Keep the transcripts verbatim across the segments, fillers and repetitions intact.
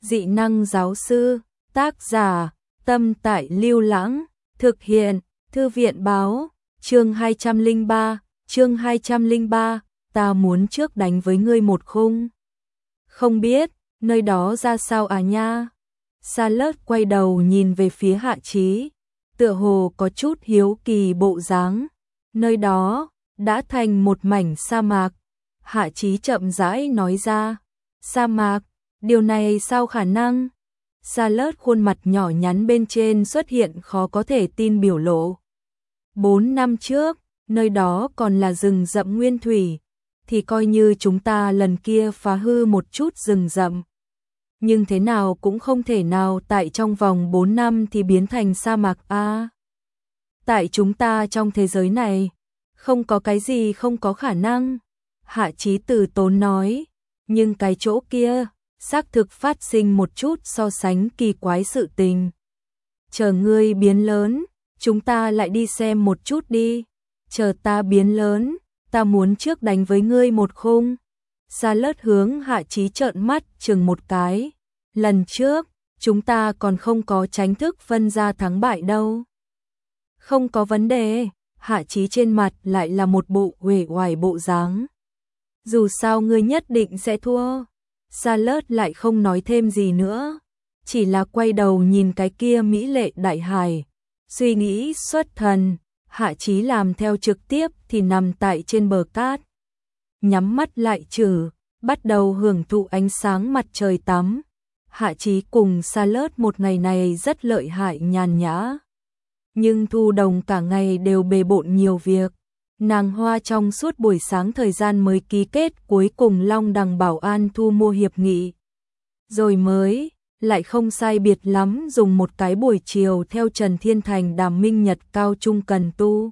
Dị năng giáo sư, tác giả, Tâm Tại Lưu Lãng, thực hiện, Thư viện báo, chương hai trăm lẻ ba, chương hai trăm lẻ ba, ta muốn trước đánh với ngươi một khung. Không biết, nơi đó ra sao à nha? Charlotte quay đầu nhìn về phía Hạ Chí, tựa hồ có chút hiếu kỳ bộ dáng. Nơi đó đã thành một mảnh sa mạc. Hạ Chí chậm rãi nói ra, sa mạc, điều này sao khả năng? Charlotte khuôn mặt nhỏ nhắn bên trên xuất hiện khó có thể tin biểu lộ. Bốn năm trước, nơi đó còn là rừng rậm nguyên thủy, thì coi như chúng ta lần kia phá hư một chút rừng rậm. Nhưng thế nào cũng không thể nào tại trong vòng bốn năm thì biến thành sa mạc a. À, tại chúng ta trong thế giới này, không có cái gì không có khả năng. Hạ Chí từ tốn nói, nhưng cái chỗ kia, xác thực phát sinh một chút so sánh kỳ quái sự tình. Chờ ngươi biến lớn, chúng ta lại đi xem một chút đi. Chờ ta biến lớn, ta muốn trước đánh với ngươi một khung. Charlotte hướng Hạ Chí trợn mắt chừng một cái. Lần trước, chúng ta còn không có tránh thức phân ra thắng bại đâu. Không có vấn đề, Hạ Chí trên mặt lại là một bộ uể oải bộ dáng. Dù sao ngươi nhất định sẽ thua. Charlotte lại không nói thêm gì nữa, chỉ là quay đầu nhìn cái kia mỹ lệ đại hải. Suy nghĩ xuất thần, Hạ Chí làm theo trực tiếp thì nằm tại trên bờ cát. Nhắm mắt lại trừ, bắt đầu hưởng thụ ánh sáng mặt trời tắm. Hạ Chí cùng Charlotte một ngày này rất lợi hại nhàn nhã. Nhưng Thu Đồng cả ngày đều bề bộn nhiều việc. Nàng hoa trong suốt buổi sáng thời gian mới ký kết cuối cùng Long Đằng Bảo An thu mua hiệp nghị. Rồi mới, lại không sai biệt lắm dùng một cái buổi chiều theo Trần Thiên Thành đàm minh nhật cao trung cần tu.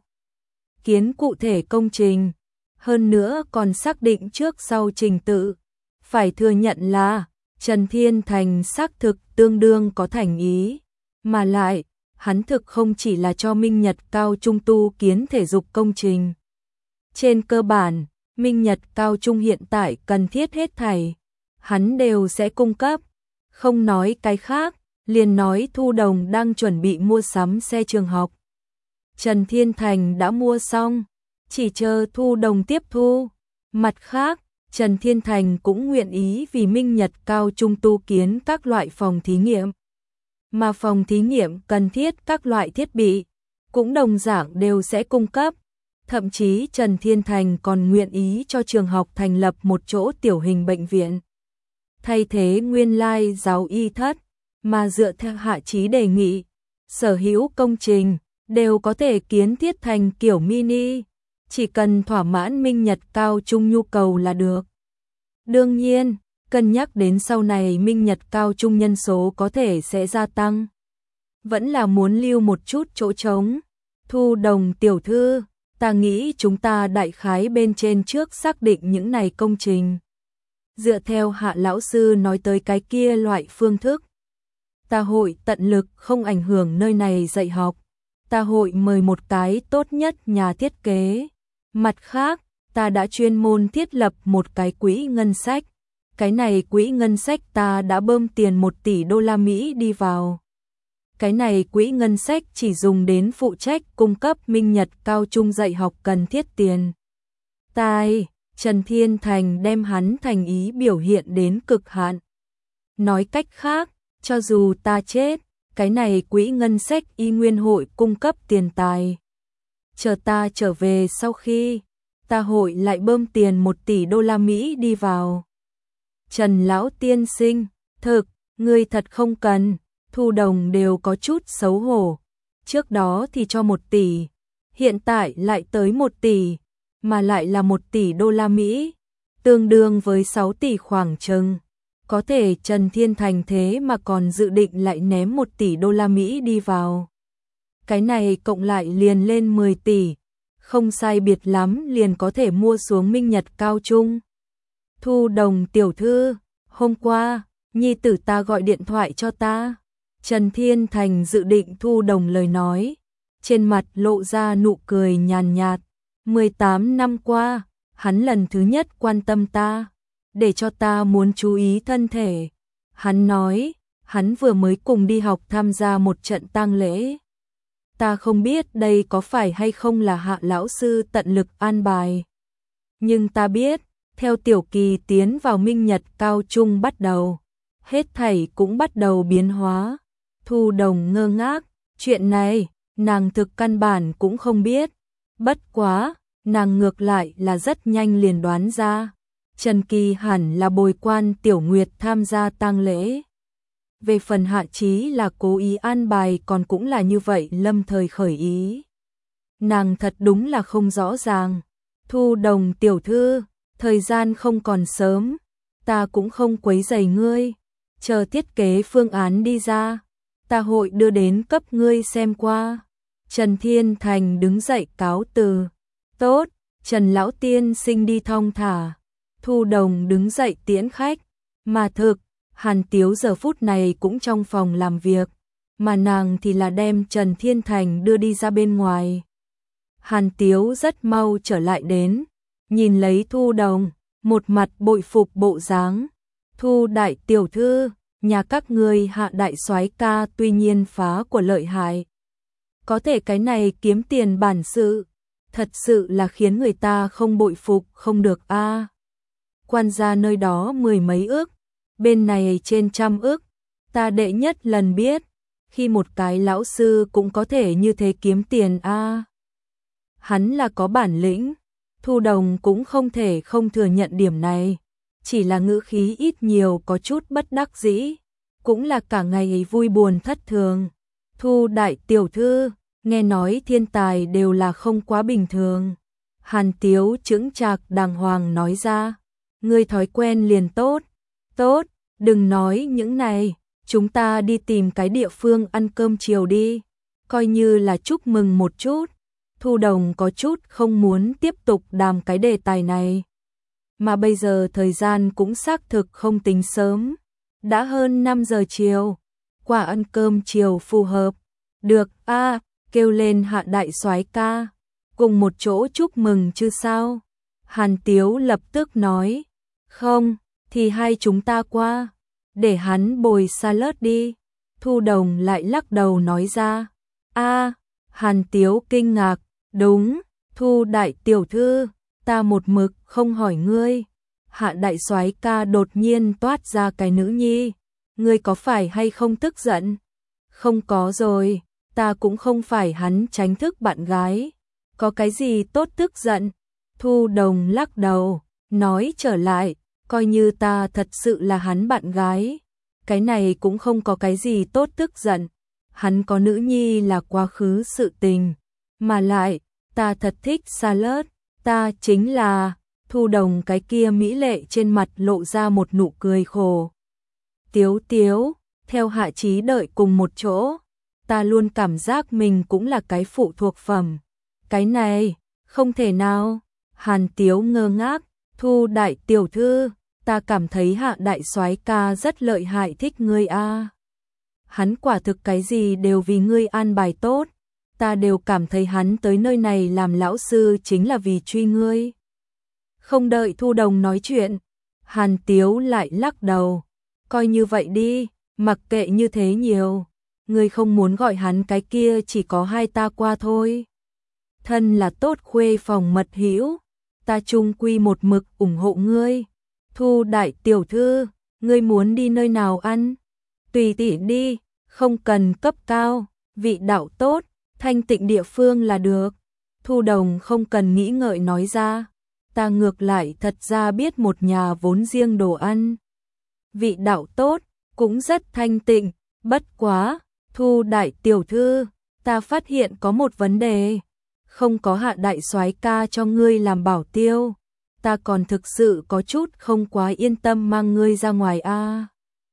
Kiến cụ thể công trình, hơn nữa còn xác định trước sau trình tự. Phải thừa nhận là, Trần Thiên Thành xác thực tương đương có thành ý, mà lại, hắn thực không chỉ là cho Minh Nhật Cao Trung tu kiến thể dục công trình. Trên cơ bản, Minh Nhật Cao Trung hiện tại cần thiết hết thảy, hắn đều sẽ cung cấp. Không nói cái khác, liền nói Thu Đồng đang chuẩn bị mua sắm xe trường học. Trần Thiên Thành đã mua xong, chỉ chờ Thu Đồng tiếp thu. Mặt khác, Trần Thiên Thành cũng nguyện ý vì Minh Nhật Cao Trung tu kiến các loại phòng thí nghiệm. Mà phòng thí nghiệm cần thiết các loại thiết bị, cũng đồng dạng đều sẽ cung cấp. Thậm chí Trần Thiên Thành còn nguyện ý cho trường học thành lập một chỗ tiểu hình bệnh viện. Thay thế nguyên lai giáo y thất, mà dựa theo Hạ Chí đề nghị, sở hữu công trình đều có thể kiến thiết thành kiểu mini, chỉ cần thỏa mãn Minh Nhật Cao Trung nhu cầu là được. Đương nhiên, cân nhắc đến sau này Minh Nhật Cao Trung nhân số có thể sẽ gia tăng, vẫn là muốn lưu một chút chỗ trống. Thu Đồng tiểu thư, ta nghĩ chúng ta đại khái bên trên trước xác định những này công trình. Dựa theo Hạ lão sư nói tới cái kia loại phương thức, ta hội tận lực không ảnh hưởng nơi này dạy học. Ta hội mời một cái tốt nhất nhà thiết kế. Mặt khác, ta đã chuyên môn thiết lập một cái quỹ ngân sách. Cái này quỹ ngân sách ta đã bơm tiền một tỷ đô la Mỹ đi vào. Cái này quỹ ngân sách chỉ dùng đến phụ trách cung cấp Minh Nhật Cao Trung dạy học cần thiết tiền. Tai, Trần Thiên Thành đem hắn thành ý biểu hiện đến cực hạn. Nói cách khác, cho dù ta chết, cái này quỹ ngân sách y nguyên hội cung cấp tiền tài. Chờ ta trở về sau khi, ta hội lại bơm tiền một tỷ đô la Mỹ đi vào. Trần lão tiên sinh, thực, ngươi thật không cần. Thu Đồng đều có chút xấu hổ. Trước đó thì cho một tỷ, hiện tại lại tới một tỷ, mà lại là một tỷ đô la Mỹ, tương đương với sáu tỷ khoảng chừng. Có thể Trần Thiên Thành thế mà còn dự định lại ném một tỷ đô la Mỹ đi vào. Cái này cộng lại liền lên mười tỷ, không sai biệt lắm liền có thể mua xuống Minh Nhật Cao Trung. Thu Đồng tiểu thư, hôm qua, nhi tử ta gọi điện thoại cho ta. Trần Thiên Thành dự định Thu Đồng lời nói, trên mặt lộ ra nụ cười nhàn nhạt. mười tám năm qua, hắn lần thứ nhất quan tâm ta, để cho ta muốn chú ý thân thể. Hắn nói, hắn vừa mới cùng đi học tham gia một trận tang lễ. Ta không biết đây có phải hay không là Hạ lão sư tận lực an bài. Nhưng ta biết, theo Tiểu Kỳ tiến vào Minh Nhật cao trung bắt đầu, hết thảy cũng bắt đầu biến hóa. Thu Đồng ngơ ngác, chuyện này, nàng thực căn bản cũng không biết. Bất quá, nàng ngược lại là rất nhanh liền đoán ra. Trần Kỳ hẳn là bồi quan Tiểu Nguyệt tham gia tang lễ. Về phần Hạ Chí là cố ý an bài còn cũng là như vậy lâm thời khởi ý. Nàng thật đúng là không rõ ràng. Thu Đồng tiểu thư, thời gian không còn sớm, ta cũng không quấy rầy ngươi, chờ thiết kế phương án đi ra, ta hội đưa đến cấp ngươi xem qua. Trần Thiên Thành đứng dậy cáo từ. Tốt, Trần lão tiên sinh đi thong thả. Thu Đồng đứng dậy tiễn khách, mà thực, Hàn Tiếu giờ phút này cũng trong phòng làm việc, mà nàng thì là đem Trần Thiên Thành đưa đi ra bên ngoài. Hàn Tiếu rất mau trở lại đến, nhìn lấy Thu Đồng, một mặt bội phục bộ dáng. Thu đại tiểu thư, nhà các ngươi Hạ đại soái ca tuy nhiên phá của lợi hại. Có thể cái này kiếm tiền bản sự, thật sự là khiến người ta không bội phục không được a. À. Quan gia nơi đó mười mấy ức, bên này trên trăm ức, ta đệ nhất lần biết, khi một cái lão sư cũng có thể như thế kiếm tiền a. À. Hắn là có bản lĩnh, Thu Đồng cũng không thể không thừa nhận điểm này, chỉ là ngữ khí ít nhiều có chút bất đắc dĩ, cũng là cả ngày ấy vui buồn thất thường. Thu đại tiểu thư, nghe nói thiên tài đều là không quá bình thường. Hàn Tiếu chững chạc đàng hoàng nói ra, ngươi thói quen liền tốt. Tốt, đừng nói những này, chúng ta đi tìm cái địa phương ăn cơm chiều đi, coi như là chúc mừng một chút. Thu Đồng có chút không muốn tiếp tục đàm cái đề tài này. Mà bây giờ thời gian cũng xác thực không tính sớm, đã hơn năm giờ chiều, quả ăn cơm chiều phù hợp. Được a, à, kêu lên Hạ đại soái ca, cùng một chỗ chúc mừng chứ sao? Hàn Tiếu lập tức nói, không, thì hai chúng ta qua, để hắn bồi salad đi. Thu Đồng lại lắc đầu nói ra, a, à, Hàn Tiếu kinh ngạc, đúng, Thu đại tiểu thư, ta một mực không hỏi ngươi. Hạ đại soái ca đột nhiên toát ra cái nữ nhi, ngươi có phải hay không tức giận? Không có rồi, ta cũng không phải hắn tránh thức bạn gái, có cái gì tốt tức giận? Thu Đồng lắc đầu, nói trở lại, coi như ta thật sự là hắn bạn gái, cái này cũng không có cái gì tốt tức giận, hắn có nữ nhi là quá khứ sự tình, mà lại, ta thật thích salad, ta chính là... Thu Đồng cái kia mỹ lệ trên mặt lộ ra một nụ cười khổ. Tiếu Tiếu, theo Hạ Chí đợi cùng một chỗ, ta luôn cảm giác mình cũng là cái phụ thuộc phẩm. Cái này, không thể nào. Hàn Tiếu ngơ ngác, Thu đại tiểu thư, ta cảm thấy Hạ đại soái ca rất lợi hại thích ngươi a. À. Hắn quả thực cái gì đều vì ngươi an bài tốt, ta đều cảm thấy hắn tới nơi này làm lão sư chính là vì truy ngươi. Không đợi Thu Đồng nói chuyện, Hàn Tiếu lại lắc đầu, coi như vậy đi, mặc kệ như thế nhiều, ngươi không muốn gọi hắn cái kia chỉ có hai ta qua thôi. Thân là tốt khuê phòng mật hữu, ta chung quy một mực ủng hộ ngươi. Thu đại tiểu thư, ngươi muốn đi nơi nào ăn? Tùy tiện đi, không cần cấp cao, vị đạo tốt, thanh tịnh địa phương là được. Thu Đồng không cần nghĩ ngợi nói ra. Ta ngược lại thật ra biết một nhà vốn riêng đồ ăn. Vị đạo tốt, cũng rất thanh tịnh, bất quá, Thu đại tiểu thư, ta phát hiện có một vấn đề, không có Hạ đại soái ca cho ngươi làm bảo tiêu, ta còn thực sự có chút không quá yên tâm mang ngươi ra ngoài a. À.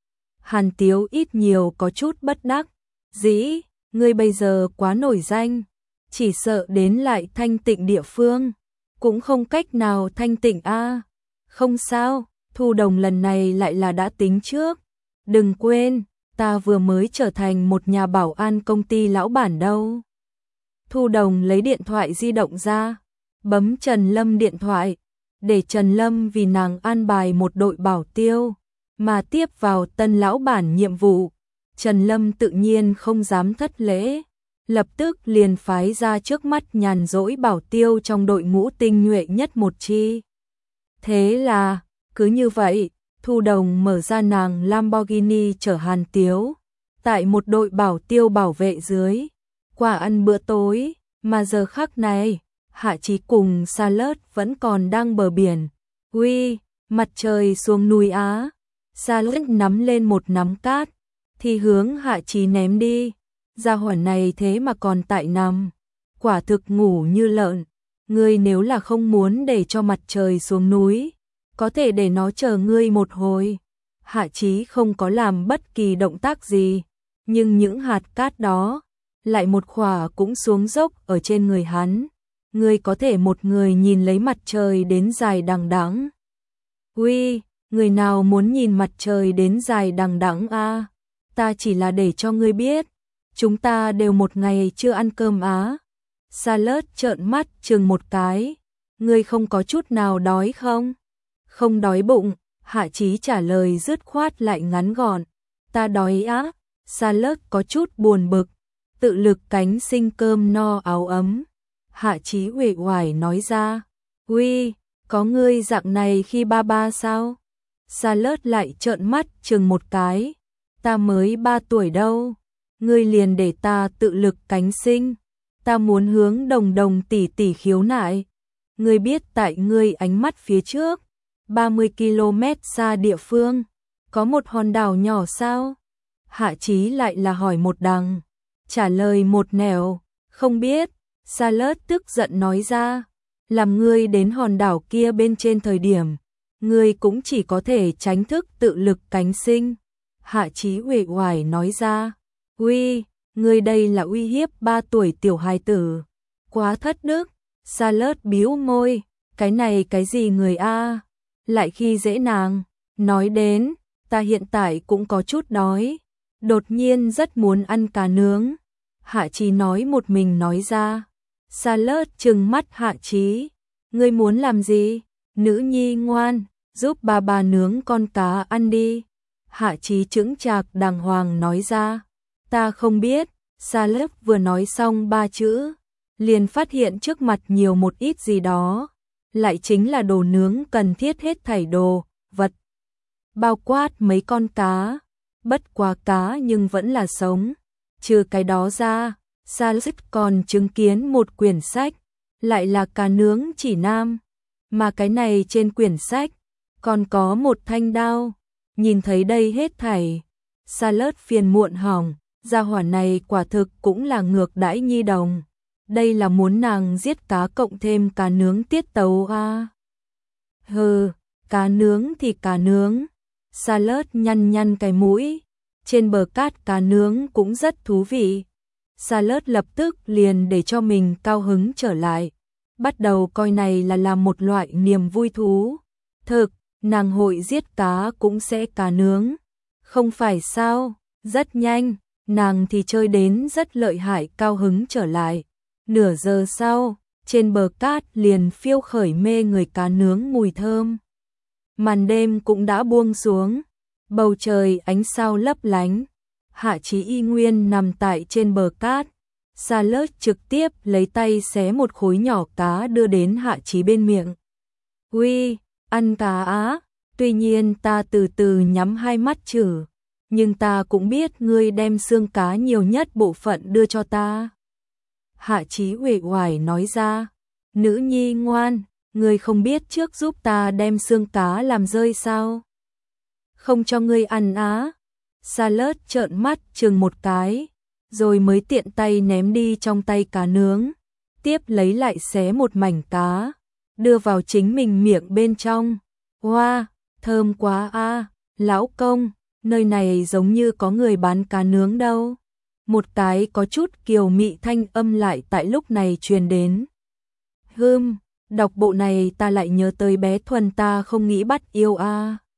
Hàn Tiếu ít nhiều có chút bất đắc dĩ, ngươi bây giờ quá nổi danh, chỉ sợ đến lại thanh tịnh địa phương. Cũng không cách nào thanh tịnh a. À. Không sao, Thu Đồng lần này lại là đã tính trước. Đừng quên, ta vừa mới trở thành một nhà bảo an công ty lão bản đâu. Thu Đồng lấy điện thoại di động ra, bấm Trần Lâm điện thoại, để Trần Lâm vì nàng an bài một đội bảo tiêu, mà tiếp vào Tân lão bản nhiệm vụ. Trần Lâm tự nhiên không dám thất lễ, lập tức liền phái ra trước mắt nhàn rỗi bảo tiêu trong đội ngũ tinh nhuệ nhất một chi. Thế là, cứ như vậy, Thu Đồng mở ra nàng Lamborghini chở Hàn Tiếu, tại một đội bảo tiêu bảo vệ dưới, qua ăn bữa tối, mà giờ khắc này, Hạ Chí cùng Charlotte vẫn còn đang bờ biển. Uy, mặt trời xuống núi Á. Charlotte nắm lên một nắm cát, thì hướng Hạ Chí ném đi. Gia hỏa này thế mà còn tại nằm, quả thực ngủ như lợn. Ngươi nếu là không muốn để cho mặt trời xuống núi, có thể để nó chờ ngươi một hồi. Hạ Chí không có làm bất kỳ động tác gì, nhưng những hạt cát đó lại một khỏa cũng xuống dốc ở trên người hắn. Ngươi có thể một người nhìn lấy mặt trời đến dài đằng đẵng. Uy, người nào muốn nhìn mặt trời đến dài đằng đẵng a? Ta chỉ là để cho ngươi biết, chúng ta đều một ngày chưa ăn cơm á. Charlotte trợn mắt chừng một cái. Ngươi không có chút nào đói không? Không đói bụng. Hạ Chí trả lời dứt khoát lại ngắn gọn. Ta đói á. Charlotte có chút buồn bực. Tự lực cánh sinh cơm no áo ấm. Hạ Chí uể oải nói ra. Uy, có ngươi dạng này khi ba ba sao? Charlotte lại trợn mắt chừng một cái. Ta mới ba tuổi đâu. Ngươi liền để ta tự lực cánh sinh. Ta muốn hướng Đồng Đồng tỷ tỷ khiếu nại. Ngươi biết tại ngươi ánh mắt phía trước, ba mươi ki lô mét xa địa phương, có một hòn đảo nhỏ sao? Hạ Chí lại là hỏi một đằng, trả lời một nẻo, không biết. Charlotte tức giận nói ra, làm ngươi đến hòn đảo kia bên trên thời điểm, ngươi cũng chỉ có thể tránh thức tự lực cánh sinh. Hạ Chí uể oải nói ra, uy, ngươi đây là uy hiếp ba tuổi tiểu hài tử, quá thất đức. Charlotte bĩu môi, cái này cái gì người a, lại khi dễ nàng. Nói đến, ta hiện tại cũng có chút đói, đột nhiên rất muốn ăn cá nướng. Hạ Chí nói một mình nói ra. Charlotte trừng mắt Hạ Chí, ngươi muốn làm gì? Nữ nhi ngoan, giúp bà bà nướng con cá ăn đi. Hạ Chí chững chạc đàng hoàng nói ra. Ta không biết. Charlotte vừa nói xong ba chữ, liền phát hiện trước mặt nhiều một ít gì đó, lại chính là đồ nướng cần thiết hết thảy đồ vật, bao quát mấy con cá, bất quá cá nhưng vẫn là sống. Trừ cái đó ra, Charlotte còn chứng kiến một quyển sách, lại là cá nướng chỉ nam, mà cái này trên quyển sách còn có một thanh đao. Nhìn thấy đây hết thảy, Charlotte phiền muộn hỏng. Gia hỏa này quả thực cũng là ngược đãi nhi đồng. Đây là muốn nàng giết cá cộng thêm cá nướng tiết tấu a. Hừ, cá nướng thì cá nướng. Charlotte nhăn nhăn cái mũi. Trên bờ cát cá nướng cũng rất thú vị. Charlotte lập tức liền để cho mình cao hứng trở lại. Bắt đầu coi này là làm một loại niềm vui thú. Thực, nàng hội giết cá cũng sẽ cá nướng. Không phải sao, rất nhanh. Nàng thì chơi đến rất lợi hại, cao hứng trở lại. Nửa giờ sau, trên bờ cát liền phiêu khởi mê người cá nướng mùi thơm. Màn đêm cũng đã buông xuống, bầu trời ánh sao lấp lánh. Hạ Chí y nguyên nằm tại trên bờ cát. Charlotte trực tiếp lấy tay xé một khối nhỏ cá đưa đến Hạ Chí bên miệng. Uy, ăn cá á, tuy nhiên ta từ từ nhắm hai mắt chử. Nhưng ta cũng biết ngươi đem xương cá nhiều nhất bộ phận đưa cho ta. Hạ Chí uể oải nói ra. Nữ nhi ngoan, ngươi không biết trước giúp ta đem xương cá làm rơi sao? Không cho ngươi ăn á. Charlotte trợn mắt chừng một cái, rồi mới tiện tay ném đi trong tay cá nướng. Tiếp lấy lại xé một mảnh cá, đưa vào chính mình miệng bên trong. Wow, thơm quá a, lão công. Nơi này giống như có người bán cá nướng đâu. Một cái có chút kiều mị thanh âm lại tại lúc này truyền đến. Hừm, đọc bộ này ta lại nhớ tới bé Thuần ta không nghĩ bắt yêu a.